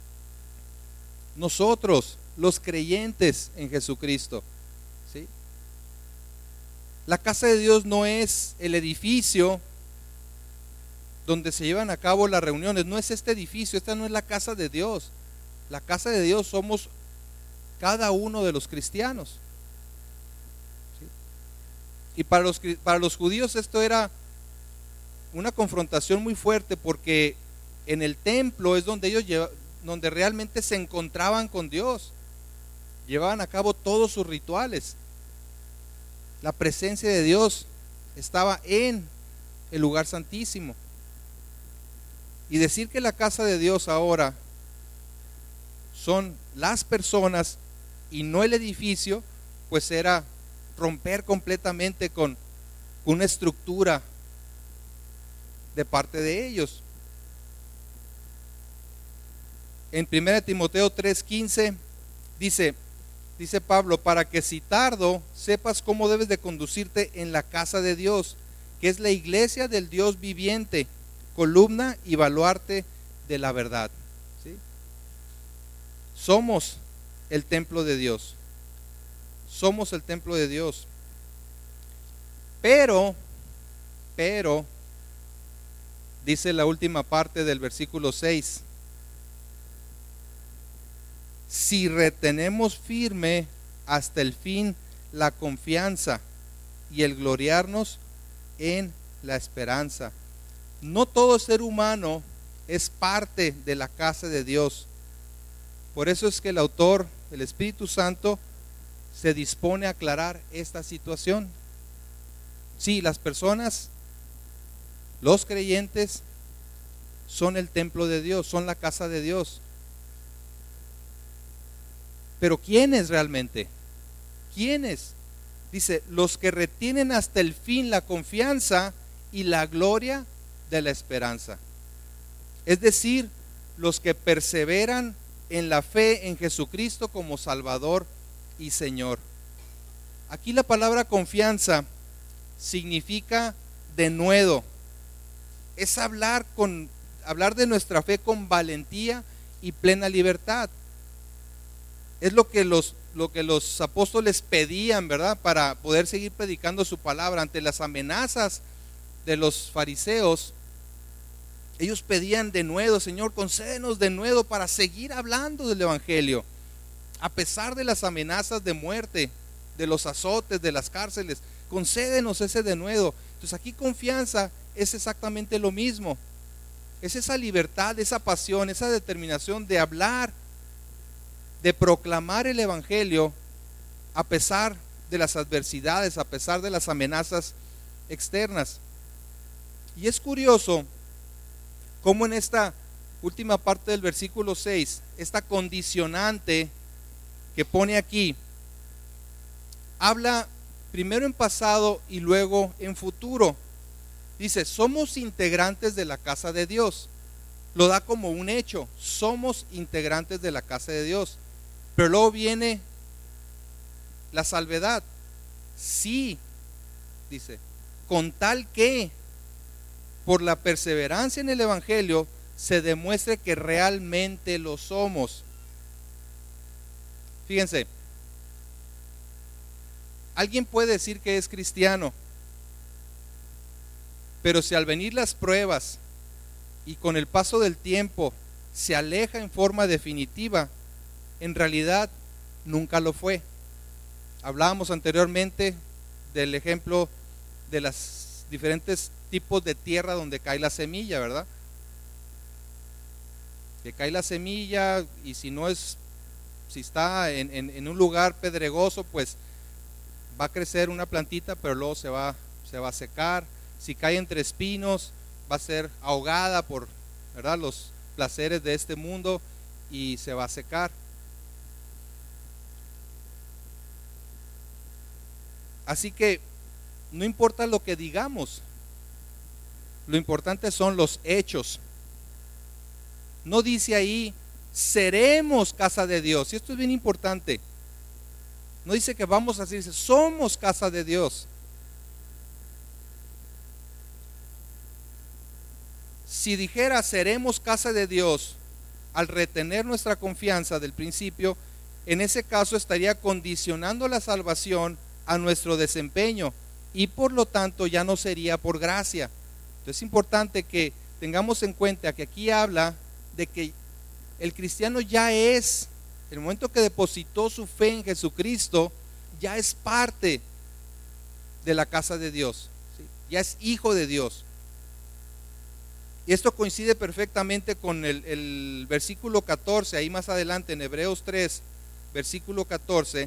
Nosotros, los creyentes en Jesucristo, ¿sí? La casa de Dios no es el edificio donde se llevan a cabo las reuniones, no es este edificio, esta no es la casa de Dios. La casa de Dios somos cada uno de los cristianos, ¿sí? Y para los, para los judíos esto era una confrontación muy fuerte, porque en el templo es donde ellos lleva, donde realmente se encontraban con Dios, llevaban a cabo todos sus rituales. La presencia de Dios estaba en el lugar santísimo. Y decir que la casa de Dios ahora son las personas y no el edificio, pues era romper completamente con una estructura de parte de ellos. En primera Timoteo tres quince dice, dice Pablo, para que si tardo sepas cómo debes de conducirte en la casa de Dios, que es la iglesia del Dios viviente, columna y baluarte de la verdad, ¿sí? Somos el templo de Dios. Somos el templo de Dios. Pero, pero, dice la última parte del versículo seis, si retenemos firme hasta el fin la confianza y el gloriarnos en la esperanza. No todo ser humano es parte de la casa de Dios. Por eso es que el autor, el Espíritu Santo, se dispone a aclarar esta situación. Sí, las personas, los creyentes, son el templo de Dios, son la casa de Dios. Pero ¿quiénes realmente? ¿Quiénes? Dice, los que retienen hasta el fin la confianza y la gloria de la esperanza. Es decir, los que perseveran en la fe en Jesucristo como Salvador y Señor. Aquí la palabra confianza significa denuedo. Es hablar con hablar de nuestra fe con valentía y plena libertad. Es lo que los lo que los apóstoles pedían, ¿verdad? Para poder seguir predicando su palabra ante las amenazas de los fariseos. Ellos pedían de nuevo, Señor, concédenos de nuevo para seguir hablando del evangelio, a pesar de las amenazas de muerte, de los azotes, de las cárceles. Concédenos ese de nuevo. Entonces aquí confianza es exactamente lo mismo. Es esa libertad, esa pasión, esa determinación de hablar, de proclamar el evangelio a pesar de las adversidades, a pesar de las amenazas externas. Y es curioso cómo en esta última parte del versículo seis, esta condicionante que pone aquí, habla primero en pasado y luego en futuro. Dice, somos integrantes de la casa de Dios. Lo da como un hecho, somos integrantes de la casa de Dios. Pero luego viene la salvedad. Sí, dice, con tal que por la perseverancia en el evangelio se demuestre que realmente lo somos. Fíjense, alguien puede decir que es cristiano, pero si al venir las pruebas y con el paso del tiempo se aleja en forma definitiva, en realidad nunca lo fue. Hablábamos anteriormente del ejemplo de los diferentes tipos de tierra donde cae la semilla, ¿verdad? Que cae la semilla y si no es, si está en, en, en un lugar pedregoso, pues va a crecer una plantita, pero luego se va, se va a secar. Si cae entre espinos, va a ser ahogada por, ¿verdad?, los placeres de este mundo y se va a secar. Así que no importa lo que digamos, lo importante son los hechos. No dice ahí, seremos casa de Dios, y esto es bien importante. No dice que vamos a decir, somos casa de Dios. Si dijera seremos casa de Dios al retener nuestra confianza del principio, en ese caso estaría condicionando la salvación a nuestro desempeño y por lo tanto ya no sería por gracia. Entonces es importante que tengamos en cuenta que aquí habla de que el cristiano ya es, en el momento que depositó su fe en Jesucristo, ya es parte de la casa de Dios, ¿sí? Ya es hijo de Dios. Y esto coincide perfectamente con el, el versículo catorce, ahí más adelante en Hebreos tres, versículo catorce,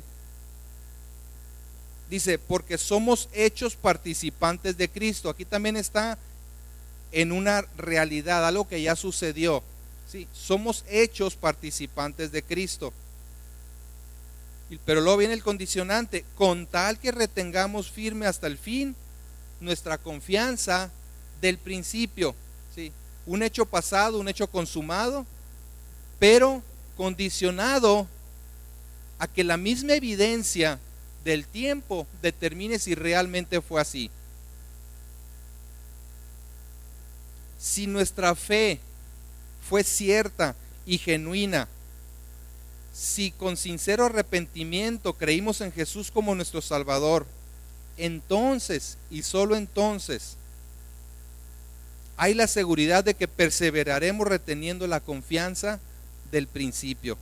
dice, porque somos hechos participantes de Cristo. Aquí también está en una realidad, algo que ya sucedió. Sí, somos hechos participantes de Cristo. Pero luego viene el condicionante, con tal que retengamos firme hasta el fin nuestra confianza del principio. Sí, un hecho pasado, un hecho consumado, pero condicionado a que la misma evidencia del tiempo determine si realmente fue así. Si nuestra fe fue cierta y genuina, si con sincero arrepentimiento creímos en Jesús como nuestro Salvador, entonces y solo entonces hay la seguridad de que perseveraremos reteniendo la confianza del principio.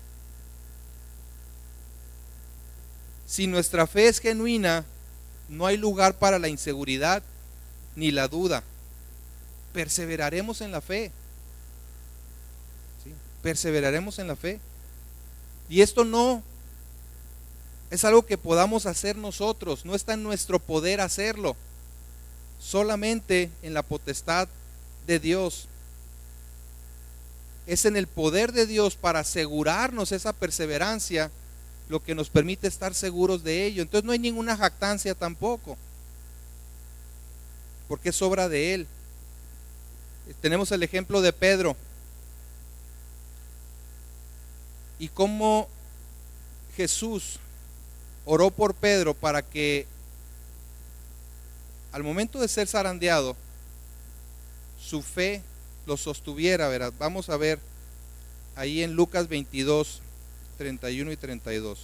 Si nuestra fe es genuina, no hay lugar para la inseguridad ni la duda. Perseveraremos en la fe. ¿Sí? Perseveraremos en la fe. Y esto no es algo que podamos hacer nosotros, no está en nuestro poder hacerlo, solamente en la potestad de Dios. Es en el poder de Dios para asegurarnos esa perseverancia lo que nos permite estar seguros de ello. Entonces no hay ninguna jactancia tampoco, porque es obra de Él. Tenemos el ejemplo de Pedro y cómo Jesús oró por Pedro para que al momento de ser zarandeado su fe lo sostuviera, ¿verdad? Vamos a ver ahí en Lucas veintidós, treinta y uno y treinta y dos.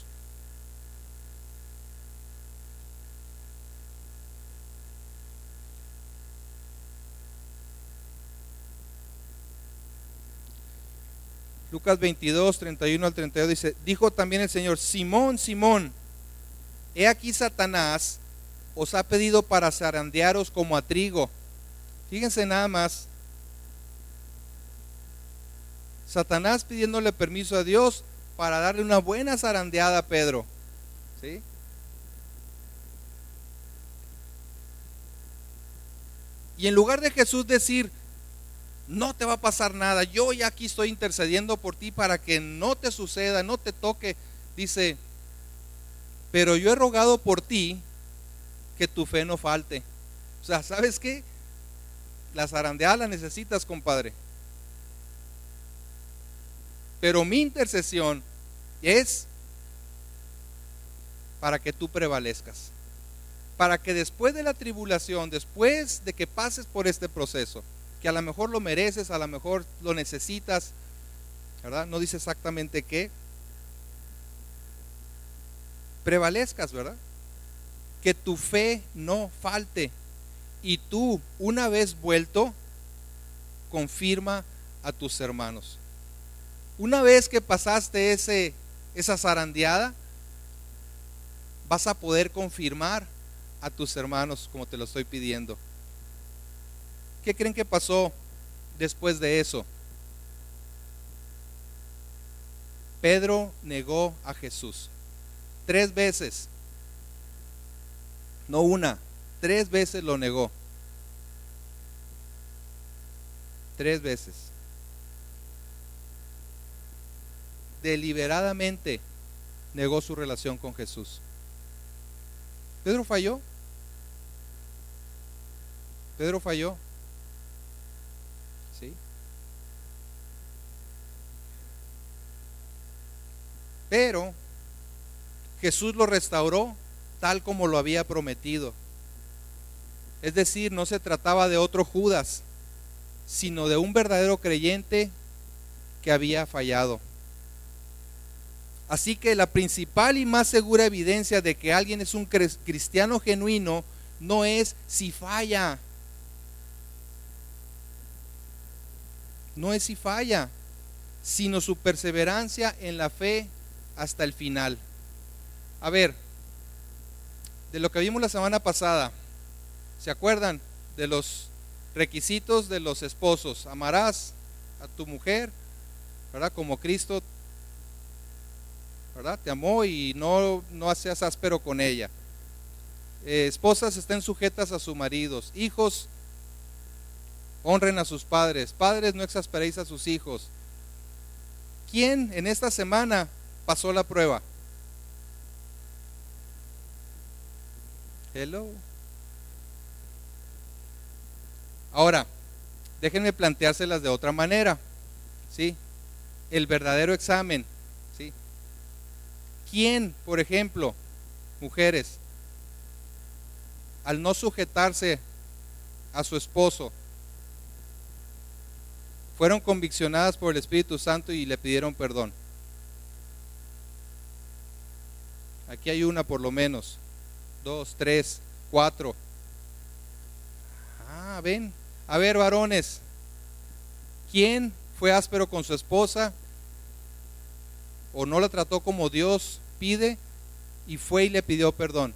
Lucas veintidós, treinta y uno al treinta y dos dice, dijo también el Señor, Simón, Simón, he aquí Satanás os ha pedido para zarandearos como a trigo. Fíjense nada más, Satanás pidiéndole permiso a Dios para darle una buena zarandeada a Pedro, ¿sí? Y en lugar de Jesús decir, no te va a pasar nada, yo ya aquí estoy intercediendo por ti para que no te suceda, no te toque, dice, pero yo he rogado por ti que tu fe no falte. O sea, ¿sabes qué? La zarandeada la necesitas, compadre, pero mi intercesión es para que tú prevalezcas, para que después de la tribulación, después de que pases por este proceso, que a lo mejor lo mereces, a lo mejor lo necesitas, ¿verdad? No dice exactamente qué, prevalezcas, ¿verdad? Que tu fe no falte y tú, una vez vuelto, confirma a tus hermanos. Una vez que pasaste ese, esa zarandeada, vas a poder confirmar a tus hermanos como te lo estoy pidiendo. ¿Qué creen que pasó después de eso? Pedro negó a Jesús tres veces, no una, tres veces lo negó, tres veces, deliberadamente negó su relación con Jesús. Pedro falló, Pedro falló. ¿Sí? Pero Jesús lo restauró tal como lo había prometido. Es decir, no se trataba de otro Judas, sino de un verdadero creyente que había fallado. Así que la principal y más segura evidencia de que alguien es un cristiano genuino no es si falla, no es si falla, sino su perseverancia en la fe hasta el final. A ver, de lo que vimos la semana pasada, ¿se acuerdan de los requisitos de los esposos? Amarás a tu mujer, ¿verdad? Como Cristo, ¿verdad? Te amó y no, no seas áspero con ella. Eh, esposas, estén sujetas a sus maridos. Hijos, honren a sus padres. Padres, no exasperéis a sus hijos. ¿Quién en esta semana pasó la prueba? Hello. Ahora, déjenme planteárselas de otra manera, ¿sí? El verdadero examen, ¿sí? ¿Quién, por ejemplo, mujeres, al no sujetarse a su esposo, fueron conviccionadas por el Espíritu Santo y le pidieron perdón? Aquí hay una por lo menos, dos, tres, cuatro. Ah, ven. A ver, varones, ¿quién fue áspero con su esposa o no la trató como Dios pide y fue y le pidió perdón?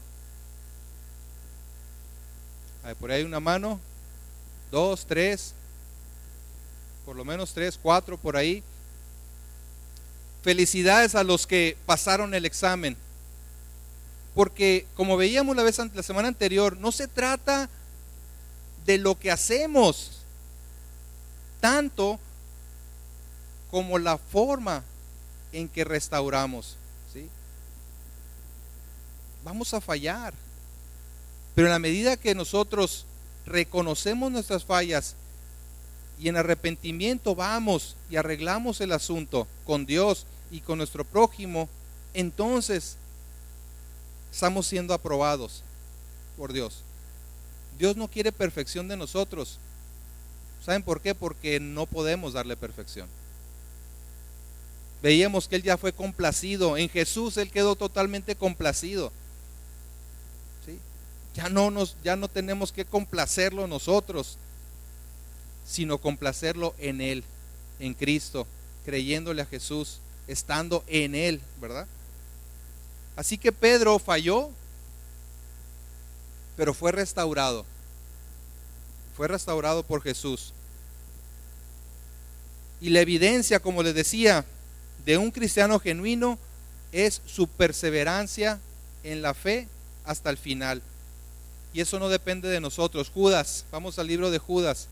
A ver, por ahí hay una mano, dos, tres, por lo menos tres, cuatro por ahí. Felicidades a los que pasaron el examen, porque como veíamos la vez la semana anterior, no se trata de lo que hacemos tanto como la forma en que restauramos, ¿sí? Vamos a fallar, pero en la medida que nosotros reconocemos nuestras fallas y en arrepentimiento vamos y arreglamos el asunto con Dios y con nuestro prójimo, entonces estamos siendo aprobados por Dios. Dios no quiere perfección de nosotros. ¿Saben por qué? Porque no podemos darle perfección. Veíamos que Él ya fue complacido. En Jesús Él quedó totalmente complacido, ¿sí? Ya no nos, ya no tenemos que complacerlo nosotros, sino complacerlo en Él, en Cristo, creyéndole a Jesús, estando en Él, ¿verdad? Así que Pedro falló, pero fue restaurado. Fue restaurado por Jesús. Y la evidencia, como les decía, de un cristiano genuino es su perseverancia en la fe hasta el final. Y eso no depende de nosotros. Judas, vamos al libro de Judas.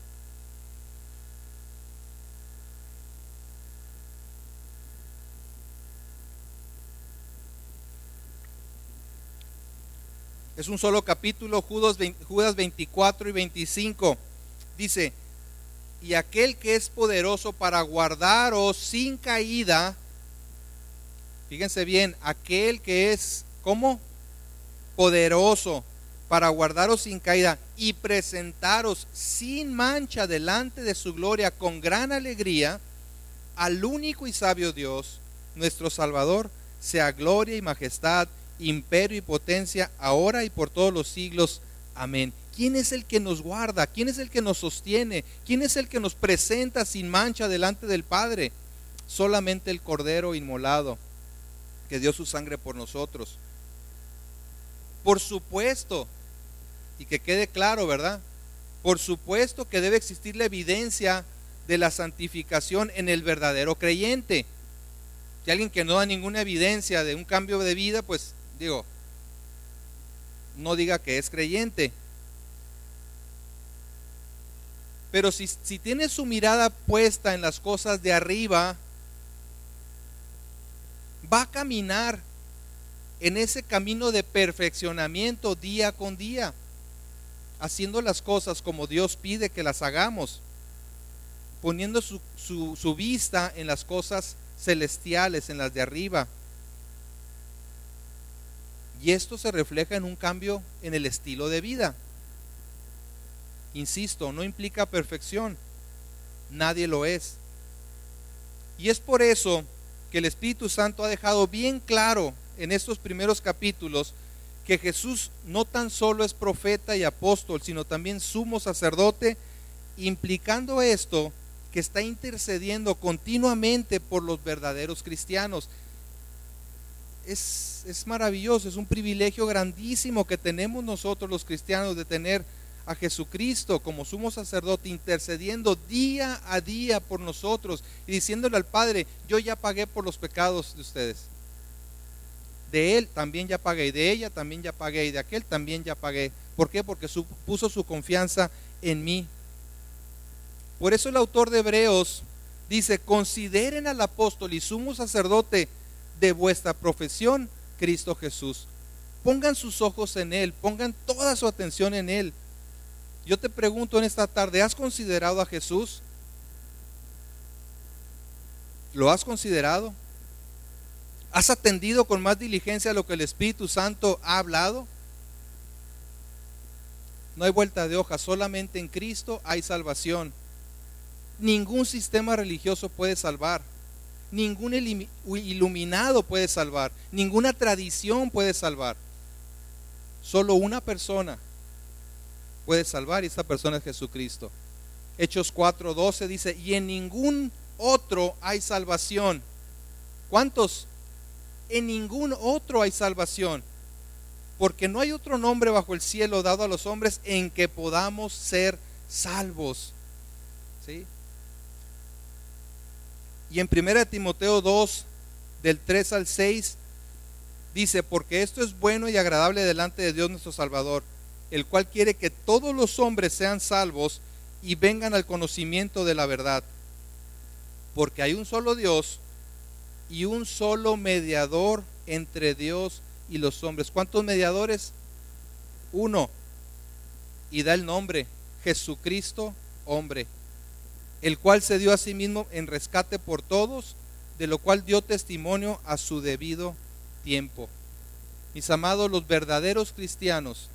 Es un solo capítulo, Judas veinticuatro y veinticinco. Dice: y aquel que es poderoso para guardaros sin caída, fíjense bien, aquel que es, ¿cómo? Poderoso para guardaros sin caída y presentaros sin mancha delante de su gloria con gran alegría, al único y sabio Dios, nuestro Salvador, sea gloria y majestad, imperio y potencia, ahora y por todos los siglos. Amén. ¿Quién es el que nos guarda? ¿Quién es el que nos sostiene? ¿Quién es el que nos presenta sin mancha delante del Padre? Solamente el Cordero inmolado, que dio su sangre por nosotros. Por supuesto, y que quede claro, ¿verdad? Por supuesto que debe existir la evidencia de la santificación en el verdadero creyente. Si alguien que no da ninguna evidencia de un cambio de vida, pues digo, no diga que es creyente. Pero si, si tiene su mirada puesta en las cosas de arriba, va a caminar en ese camino de perfeccionamiento día con día, haciendo las cosas como Dios pide que las hagamos, poniendo su, su, su vista en las cosas celestiales, en las de arriba. Y esto se refleja en un cambio en el estilo de vida. Insisto, no implica perfección, nadie lo es. Y es por eso que el Espíritu Santo ha dejado bien claro en estos primeros capítulos que Jesús no tan solo es profeta y apóstol, sino también sumo sacerdote, implicando esto que está intercediendo continuamente por los verdaderos cristianos. Es, es maravilloso, es un privilegio grandísimo que tenemos nosotros los cristianos de tener a Jesucristo como sumo sacerdote intercediendo día a día por nosotros y diciéndole al Padre: yo ya pagué por los pecados de ustedes, de él también ya pagué, y de ella también ya pagué, y de aquel también ya pagué. ¿Por qué? Porque su, puso su confianza en mí. Por eso el autor de Hebreos dice: consideren al apóstol y sumo sacerdote de vuestra profesión, Cristo Jesús. Pongan sus ojos en él, pongan toda su atención en él. Yo te pregunto en esta tarde: ¿has considerado a Jesús? ¿Lo has considerado? ¿Has atendido con más diligencia a lo que el Espíritu Santo ha hablado? No hay vuelta de hoja, solamente en Cristo hay salvación. Ningún sistema religioso puede salvar, ningún iluminado puede salvar, ninguna tradición puede salvar. Solo una persona puede salvar, y esta persona es Jesucristo. Hechos cuatro doce dice: y en ningún otro hay salvación. ¿Cuántos? En ningún otro hay salvación, porque no hay otro nombre bajo el cielo dado a los hombres en que podamos ser salvos. ¿Sí? Y en primera de Timoteo dos, del tres al seis, dice: porque esto es bueno y agradable delante de Dios nuestro Salvador, el cual quiere que todos los hombres sean salvos y vengan al conocimiento de la verdad. Porque hay un solo Dios y un solo mediador entre Dios y los hombres. ¿Cuántos mediadores? Uno. Y da el nombre: Jesucristo, hombre, el cual se dio a sí mismo en rescate por todos, de lo cual dio testimonio a su debido tiempo. Mis amados, los verdaderos cristianos,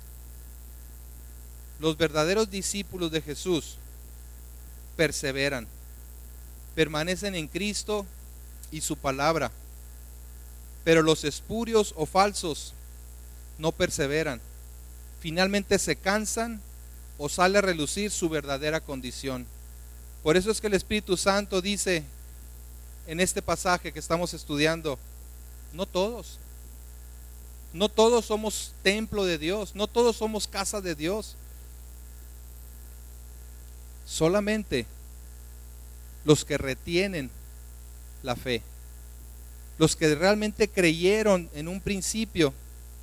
los verdaderos discípulos de Jesús, perseveran, permanecen en Cristo y su palabra. Pero los espurios o falsos no perseveran. Finalmente se cansan o sale a relucir su verdadera condición. Por eso es que el Espíritu Santo dice en este pasaje que estamos estudiando: no todos, no todos somos templo de Dios, no todos somos casa de Dios. Solamente los que retienen la fe, los que realmente creyeron en un principio,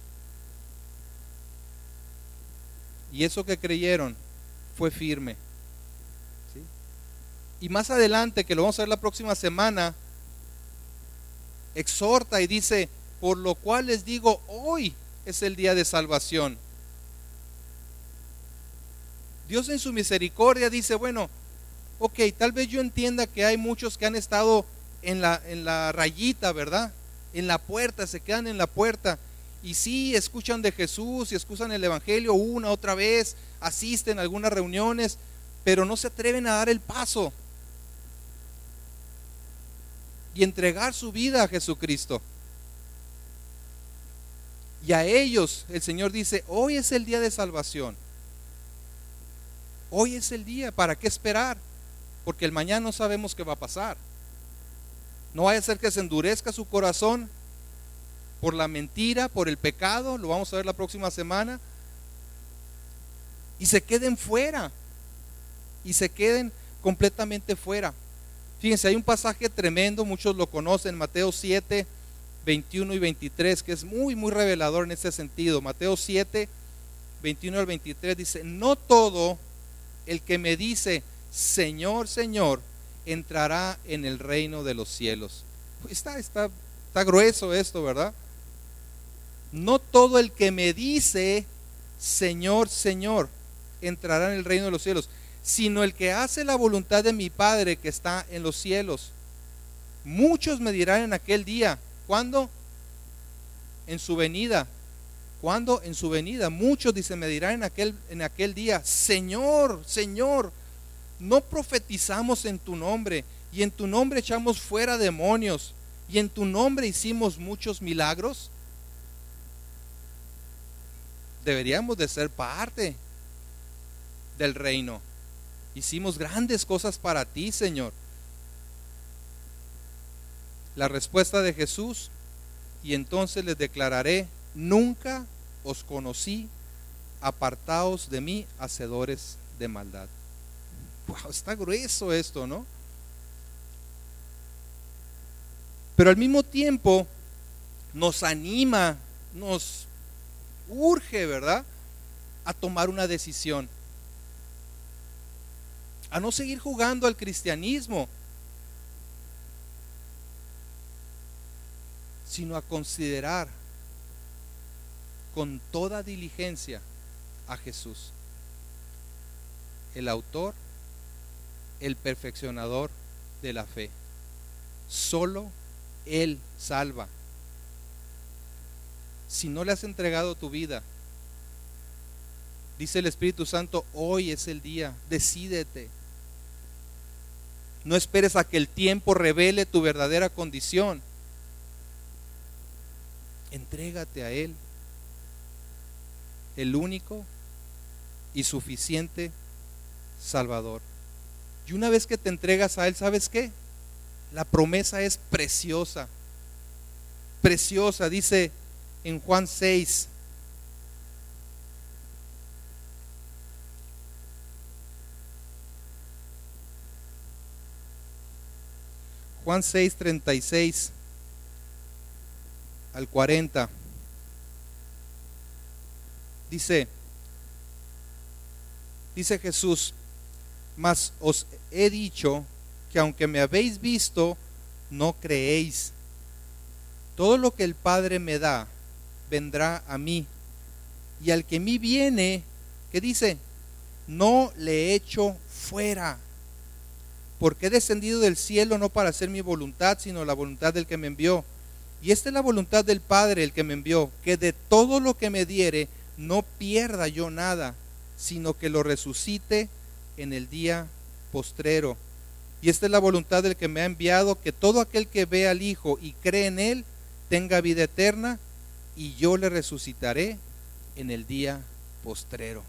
y eso que creyeron fue firme. ¿Sí? Y más adelante, que lo vamos a ver la próxima semana, exhorta y dice: por lo cual les digo, hoy es el día de salvación. Dios en su misericordia dice: bueno, ok, tal vez yo entienda que hay muchos que han estado en la, en la rayita, ¿verdad? En la puerta, se quedan en la puerta. Y sí, escuchan de Jesús y escuchan el Evangelio una, otra vez, asisten a algunas reuniones, pero no se atreven a dar el paso y entregar su vida a Jesucristo. Y a ellos el Señor dice: hoy es el día de salvación. Hoy es el día. ¿Para qué esperar? Porque el mañana no sabemos qué va a pasar. No vaya a ser que se endurezca su corazón por la mentira, por el pecado, lo vamos a ver la próxima semana, y se queden fuera, y se queden completamente fuera. Fíjense, hay un pasaje tremendo, muchos lo conocen, Mateo siete, veintiuno y veintitrés, que es muy, muy revelador en este sentido. Mateo siete, veintiuno al veintitrés dice: no todo el que me dice Señor, Señor, entrará en el reino de los cielos. Está, está, está grueso esto, ¿verdad? No todo el que me dice Señor, Señor, entrará en el reino de los cielos, sino el que hace la voluntad de mi Padre que está en los cielos. Muchos me dirán en aquel día. ¿Cuándo? En su venida. ¿Cuándo? En su venida. Muchos, dice, me dirán en aquel, en aquel día: Señor, Señor, no profetizamos en tu nombre, y en tu nombre echamos fuera demonios, y en tu nombre hicimos muchos milagros. Deberíamos de ser parte del reino. Hicimos grandes cosas para ti, Señor. La respuesta de Jesús: y entonces les declararé, nunca os conocí, apartaos de mí, hacedores de maldad. Wow, está grueso esto, ¿no? Pero al mismo tiempo nos anima, nos urge, ¿verdad?, a tomar una decisión, a no seguir jugando al cristianismo, sino a considerar con toda diligencia a Jesús, el autor, el perfeccionador de la fe. Solo Él salva. Si no le has entregado tu vida, dice el Espíritu Santo, hoy es el día, decídete. No esperes a que el tiempo revele tu verdadera condición. Entrégate a Él, el único y suficiente Salvador. Y una vez que te entregas a Él, ¿sabes qué? La promesa es preciosa, preciosa. Dice en Juan seis, Juan seis, treinta y seis al cuarenta, dice, dice Jesús, mas os he dicho que aunque me habéis visto, no creéis. Todo lo que el Padre me da, vendrá a mí, y al que a mí viene, ¿qué dice? No le echo fuera, porque he descendido del cielo no para hacer mi voluntad, sino la voluntad del que me envió. Y esta es la voluntad del Padre, el que me envió, que de todo lo que me diere, no pierda yo nada, sino que lo resucite en el día postrero. Y esta es la voluntad del que me ha enviado, que todo aquel que ve al Hijo y cree en Él, tenga vida eterna, y yo le resucitaré en el día postrero.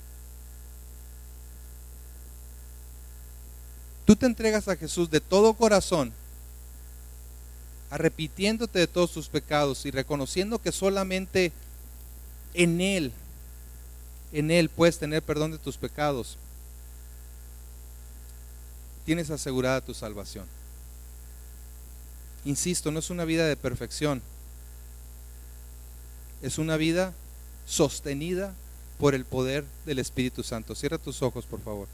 Tú te entregas a Jesús de todo corazón, arrepintiéndote de todos tus pecados y reconociendo que solamente en Él, en Él puedes tener perdón de tus pecados. Tienes asegurada tu salvación. Insisto, no es una vida de perfección, es una vida sostenida por el poder del Espíritu Santo. Cierra tus ojos, por favor.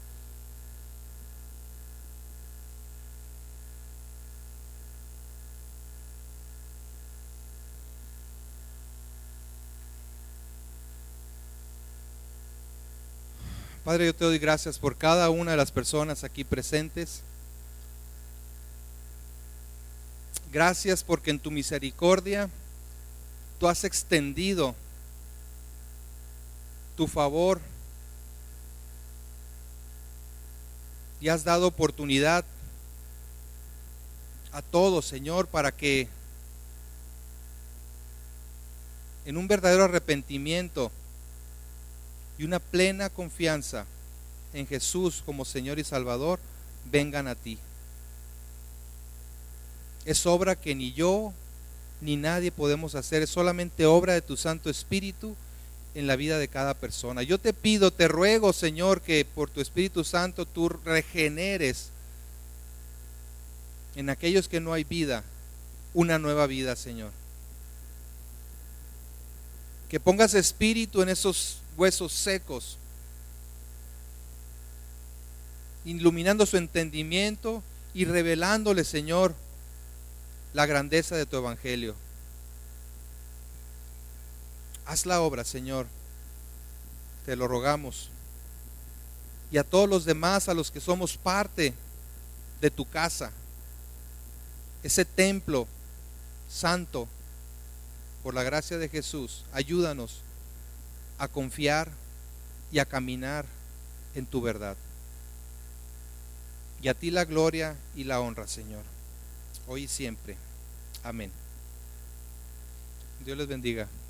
Padre, yo te doy gracias por cada una de las personas aquí presentes. Gracias porque en tu misericordia tú has extendido tu favor y has dado oportunidad a todos, Señor, para que en un verdadero arrepentimiento y una plena confianza en Jesús como Señor y Salvador, vengan a ti. Es obra que ni yo ni nadie podemos hacer, es solamente obra de tu Santo Espíritu en la vida de cada persona. Yo te pido, te ruego, Señor, que por tu Espíritu Santo tú regeneres en aquellos que no hay vida, una nueva vida, Señor. Que pongas espíritu en esos huesos secos, iluminando su entendimiento y revelándole, Señor, la grandeza de tu evangelio. Haz la obra, Señor, te lo rogamos. Y a todos los demás, a los que somos parte de tu casa, ese templo santo, por la gracia de Jesús, ayúdanos a confiar y a caminar en tu verdad. Y a ti la gloria y la honra, Señor, hoy y siempre. Amén. Dios les bendiga.